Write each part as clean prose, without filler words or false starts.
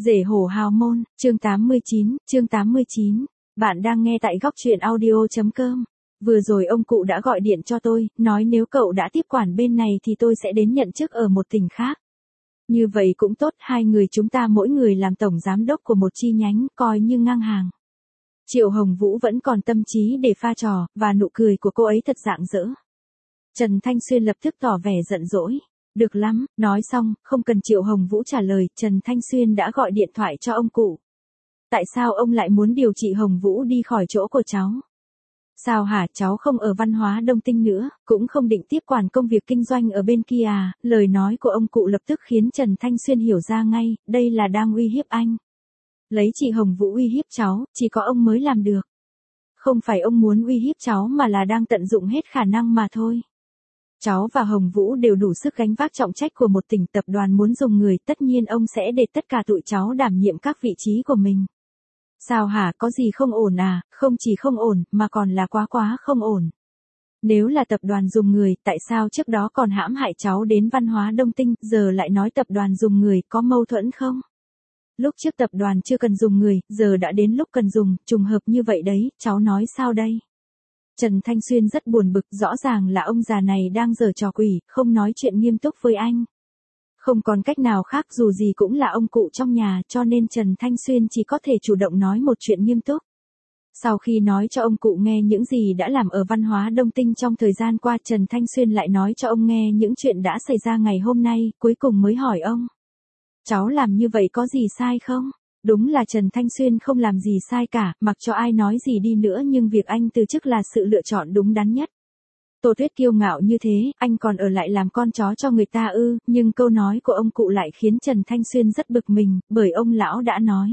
Rể hổ hào môn, chương 89. Bạn đang nghe tại góc truyện audio.com. Vừa rồi ông cụ đã gọi điện cho tôi, nói nếu cậu đã tiếp quản bên này thì tôi sẽ đến nhận chức ở một tỉnh khác. Như vậy cũng tốt, hai người chúng ta mỗi người làm tổng giám đốc của một chi nhánh, coi như ngang hàng. Triệu Hồng Vũ vẫn còn tâm trí để pha trò, và nụ cười của cô ấy thật rạng rỡ. Trần Thanh Xuyên lập tức tỏ vẻ giận dỗi. Được lắm, nói xong, không cần Triệu Hồng Vũ trả lời, Trần Thanh Xuyên đã gọi điện thoại cho ông cụ. Tại sao ông lại muốn điều chị Hồng Vũ đi khỏi chỗ của cháu? Sao hả, cháu không ở Văn Hóa Đông Tinh nữa, cũng không định tiếp quản công việc kinh doanh ở bên kia à? Lời nói của ông cụ lập tức khiến Trần Thanh Xuyên hiểu ra ngay, đây là đang uy hiếp anh. Lấy chị Hồng Vũ uy hiếp cháu, chỉ có ông mới làm được. Không phải ông muốn uy hiếp cháu mà là đang tận dụng hết khả năng mà thôi. Cháu và Hồng Vũ đều đủ sức gánh vác trọng trách của một tỉnh, tập đoàn muốn dùng người, tất nhiên ông sẽ để tất cả tụi cháu đảm nhiệm các vị trí của mình. Sao hả, có gì không ổn à? Không chỉ không ổn, mà còn là quá không ổn. Nếu là tập đoàn dùng người, tại sao trước đó còn hãm hại cháu đến Văn Hóa Đông Tinh, giờ lại nói tập đoàn dùng người, có mâu thuẫn không? Lúc trước tập đoàn chưa cần dùng người, giờ đã đến lúc cần dùng, trùng hợp như vậy đấy, cháu nói sao đây? Trần Thanh Xuyên rất buồn bực, rõ ràng là ông già này đang giở trò quỷ, không nói chuyện nghiêm túc với anh. Không còn cách nào khác, dù gì cũng là ông cụ trong nhà, cho nên Trần Thanh Xuyên chỉ có thể chủ động nói một chuyện nghiêm túc. Sau khi nói cho ông cụ nghe những gì đã làm ở Văn Hóa Đông Tinh trong thời gian qua, Trần Thanh Xuyên lại nói cho ông nghe những chuyện đã xảy ra ngày hôm nay, cuối cùng mới hỏi ông. Cháu làm như vậy có gì sai không? Đúng là Trần Thanh Xuyên không làm gì sai cả, mặc cho ai nói gì đi nữa nhưng việc anh từ chức là sự lựa chọn đúng đắn nhất. Tô Tuyết kiêu ngạo như thế, anh còn ở lại làm con chó cho người ta ư? Nhưng câu nói của ông cụ lại khiến Trần Thanh Xuyên rất bực mình, bởi ông lão đã nói.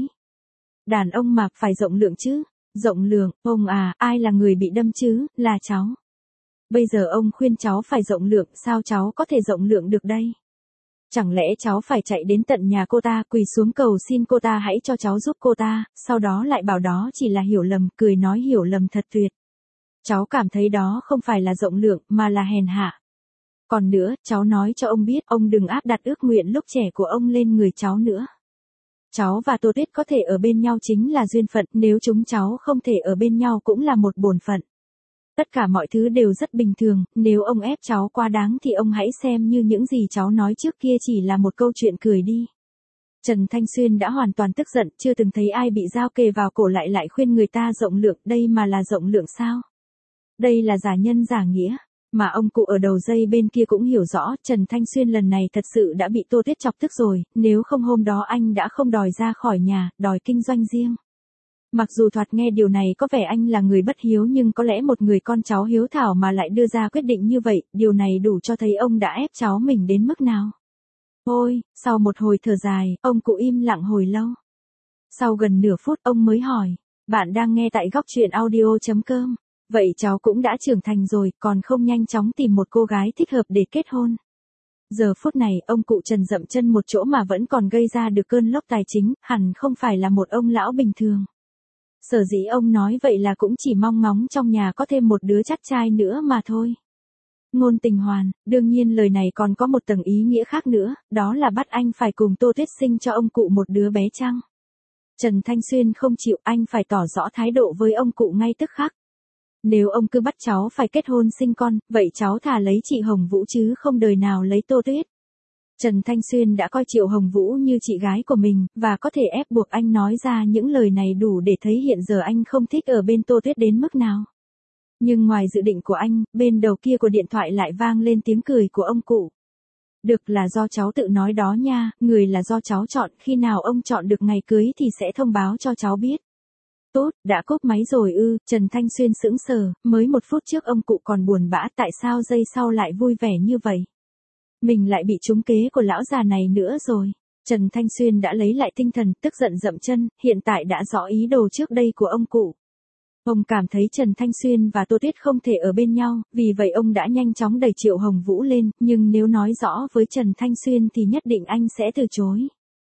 Đàn ông mà phải rộng lượng chứ. Rộng lượng, ông à, ai là người bị đâm chứ, là cháu. Bây giờ ông khuyên cháu phải rộng lượng, sao cháu có thể rộng lượng được đây? Chẳng lẽ cháu phải chạy đến tận nhà cô ta, quỳ xuống cầu xin cô ta hãy cho cháu giúp cô ta, sau đó lại bảo đó chỉ là hiểu lầm, cười nói hiểu lầm thật tuyệt. Cháu cảm thấy đó không phải là rộng lượng, mà là hèn hạ. Còn nữa, cháu nói cho ông biết, ông đừng áp đặt ước nguyện lúc trẻ của ông lên người cháu nữa. Cháu và Tô Tuyết có thể ở bên nhau chính là duyên phận, nếu chúng cháu không thể ở bên nhau cũng là một bổn phận. Tất cả mọi thứ đều rất bình thường, nếu ông ép cháu quá đáng thì ông hãy xem như những gì cháu nói trước kia chỉ là một câu chuyện cười đi. Trần Thanh Xuyên đã hoàn toàn tức giận, chưa từng thấy ai bị dao kề vào cổ lại khuyên người ta rộng lượng, đây mà là rộng lượng sao? Đây là giả nhân giả nghĩa. Mà ông cụ ở đầu dây bên kia cũng hiểu rõ, Trần Thanh Xuyên lần này thật sự đã bị Tô Tuyết chọc tức rồi, nếu không hôm đó anh đã không đòi ra khỏi nhà, đòi kinh doanh riêng. Mặc dù thoạt nghe điều này có vẻ anh là người bất hiếu nhưng có lẽ một người con cháu hiếu thảo mà lại đưa ra quyết định như vậy, điều này đủ cho thấy ông đã ép cháu mình đến mức nào. Ôi, sau một hồi thở dài, ông cụ im lặng hồi lâu. Sau gần nửa phút ông mới hỏi, bạn đang nghe tại góc truyện audio.com. Vậy cháu cũng đã trưởng thành rồi, còn không nhanh chóng tìm một cô gái thích hợp để kết hôn. Giờ phút này, ông cụ Trần dậm chân một chỗ mà vẫn còn gây ra được cơn lốc tài chính, hẳn không phải là một ông lão bình thường. Sở dĩ ông nói vậy là cũng chỉ mong ngóng trong nhà có thêm một đứa chắt trai nữa mà thôi. Ngôn tình hoàn, đương nhiên lời này còn có một tầng ý nghĩa khác nữa, đó là bắt anh phải cùng Tô Tuyết sinh cho ông cụ một đứa bé chăng? Trần Thanh Xuyên không chịu, anh phải tỏ rõ thái độ với ông cụ ngay tức khắc. Nếu ông cứ bắt cháu phải kết hôn sinh con, vậy cháu thà lấy chị Hồng Vũ chứ không đời nào lấy Tô Tuyết. Trần Thanh Xuyên đã coi Triệu Hồng Vũ như chị gái của mình, và có thể ép buộc anh nói ra những lời này đủ để thấy hiện giờ anh không thích ở bên Tô Tuyết đến mức nào. Nhưng ngoài dự định của anh, bên đầu kia của điện thoại lại vang lên tiếng cười của ông cụ. Được, là do cháu tự nói đó nha, người là do cháu chọn, khi nào ông chọn được ngày cưới thì sẽ thông báo cho cháu biết. Tốt, đã cúp máy rồi ư? Trần Thanh Xuyên sững sờ, mới một phút trước ông cụ còn buồn bã, tại sao giây sau lại vui vẻ như vậy? Mình lại bị trúng kế của lão già này nữa rồi. Trần Thanh Xuyên đã lấy lại tinh thần, tức giận dậm chân, hiện tại đã rõ ý đồ trước đây của ông cụ. Ông cảm thấy Trần Thanh Xuyên và Tô Tuyết không thể ở bên nhau, vì vậy ông đã nhanh chóng đẩy Triệu Hồng Vũ lên, nhưng nếu nói rõ với Trần Thanh Xuyên thì nhất định anh sẽ từ chối.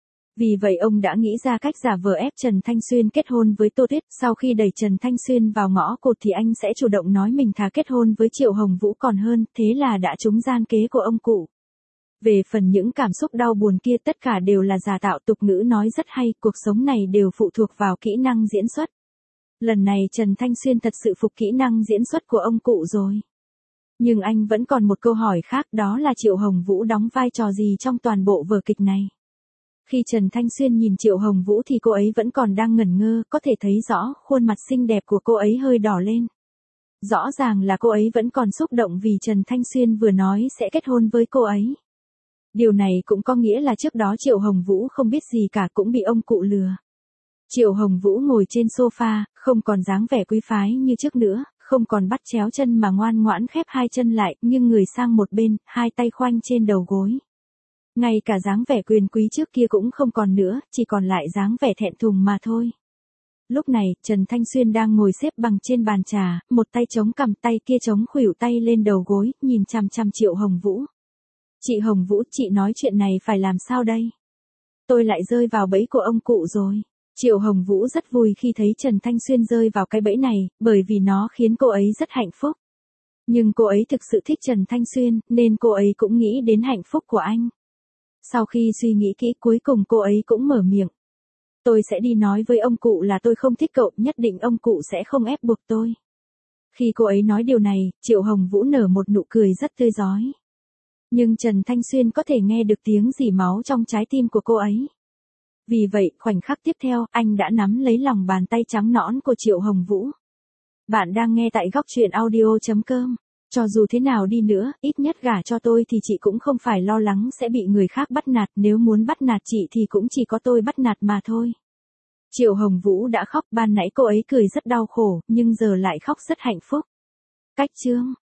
Vì vậy ông đã nghĩ ra cách giả vờ ép Trần Thanh Xuyên kết hôn với Tô Tuyết, sau khi đẩy Trần Thanh Xuyên vào ngõ cụt thì anh sẽ chủ động nói mình thà kết hôn với Triệu Hồng Vũ còn hơn, thế là đã trúng gian kế của ông cụ. Về phần những cảm xúc đau buồn kia tất cả đều là giả tạo, tục ngữ nói rất hay, cuộc sống này đều phụ thuộc vào kỹ năng diễn xuất. Lần này Trần Thanh Xuyên thật sự phục kỹ năng diễn xuất của ông cụ rồi. Nhưng anh vẫn còn một câu hỏi khác, đó là Triệu Hồng Vũ đóng vai trò gì trong toàn bộ vở kịch này. Khi Trần Thanh Xuyên nhìn Triệu Hồng Vũ thì cô ấy vẫn còn đang ngẩn ngơ, có thể thấy rõ khuôn mặt xinh đẹp của cô ấy hơi đỏ lên. Rõ ràng là cô ấy vẫn còn xúc động vì Trần Thanh Xuyên vừa nói sẽ kết hôn với cô ấy. Điều này cũng có nghĩa là trước đó Triệu Hồng Vũ không biết gì cả, cũng bị ông cụ lừa. Triệu Hồng Vũ ngồi trên sofa, không còn dáng vẻ quý phái như trước nữa, không còn bắt chéo chân mà ngoan ngoãn khép hai chân lại, nhưng người sang một bên, hai tay khoanh trên đầu gối. Ngay cả dáng vẻ quyền quý trước kia cũng không còn nữa, chỉ còn lại dáng vẻ thẹn thùng mà thôi. Lúc này, Trần Thanh Xuyên đang ngồi xếp bằng trên bàn trà, một tay chống cằm, tay kia chống khuỷu tay lên đầu gối, nhìn chằm chằm Triệu Hồng Vũ. Chị Hồng Vũ, chị nói chuyện này phải làm sao đây? Tôi lại rơi vào bẫy của ông cụ rồi. Triệu Hồng Vũ rất vui khi thấy Trần Thanh Xuyên rơi vào cái bẫy này, bởi vì nó khiến cô ấy rất hạnh phúc. Nhưng cô ấy thực sự thích Trần Thanh Xuyên, nên cô ấy cũng nghĩ đến hạnh phúc của anh. Sau khi suy nghĩ kỹ, cuối cùng cô ấy cũng mở miệng. Tôi sẽ đi nói với ông cụ là tôi không thích cậu, nhất định ông cụ sẽ không ép buộc tôi. Khi cô ấy nói điều này, Triệu Hồng Vũ nở một nụ cười rất tươi rói. Nhưng Trần Thanh Xuyên có thể nghe được tiếng rỉ máu trong trái tim của cô ấy. Vì vậy, khoảnh khắc tiếp theo, anh đã nắm lấy lòng bàn tay trắng nõn của Triệu Hồng Vũ. Bạn đang nghe tại góc truyện audio.com. Cho dù thế nào đi nữa, ít nhất gả cho tôi thì chị cũng không phải lo lắng sẽ bị người khác bắt nạt, nếu muốn bắt nạt chị thì cũng chỉ có tôi bắt nạt mà thôi. Triệu Hồng Vũ đã khóc, ban nãy cô ấy cười rất đau khổ, nhưng giờ lại khóc rất hạnh phúc. Cách chương